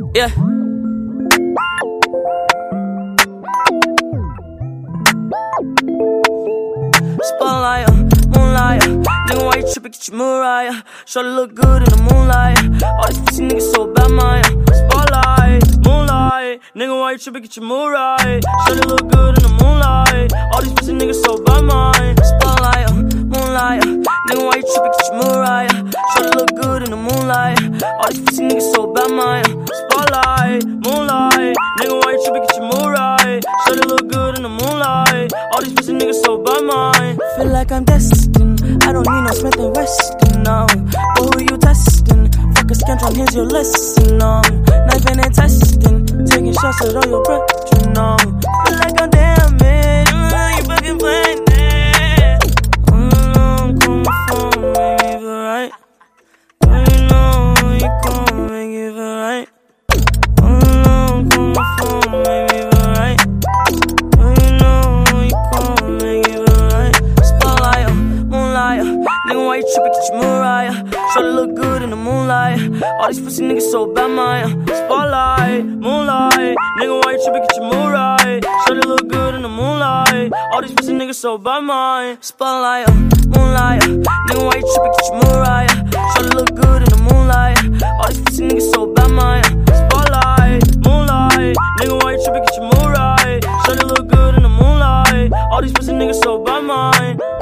Yeah. Spotlight, moonlight. Nigga, why you trippin'? Get your Mariah. Shorty look good in the moonlight. All these pussy niggas so bad, Maya. Spotlight, moonlight. Nigga, why you trippin'? Get your Mariah. Shorty look good in the moonlight. All these pussy niggas so bad, Maya. Spotlight, moonlight. Nigga, why you trippin'? Get your Mariah. Shorty look good in the moonlight. All these pussy niggas so bad, Maya. Spotlight, moonlight. Nigga, why you trippin'? Get your Mariah. Shorty look good in the moonlight. All these pussy niggas so bad, Maya. Feel like I'm destined. I don't need no Smith & Weston, no. But who you testing? Fuck a scantron, here's your lesson, no. Knifing and testing, taking shots at all your breath, you know. Feel like I'm damaged, you fucking playing it. Come from, make it feel right. You know you come, make it feel right. Come from, make it feel right. You know you come, make it feel right. Spotlight, moonlight. Nigga, why you trippin'? Get your Mariah. Shorty look good in the moonlight. All these pussy niggas so bad, Maya. Spotlight, moonlight. Nigga, why you trippin'? Get your Mariah. Shorty look good in the moonlight. All these pussy niggas so bad, Maya. Spotlight, moonlight. Nigga, why you trippin'? Get your Mariah. Shorty look good in the moonlight. All these pussy niggas so bad, Maya. Spotlight, moonlight. Nigga, why you trippin'? Get your Mariah. Shorty look good in the moonlight. All these pussy niggas so bad, Maya.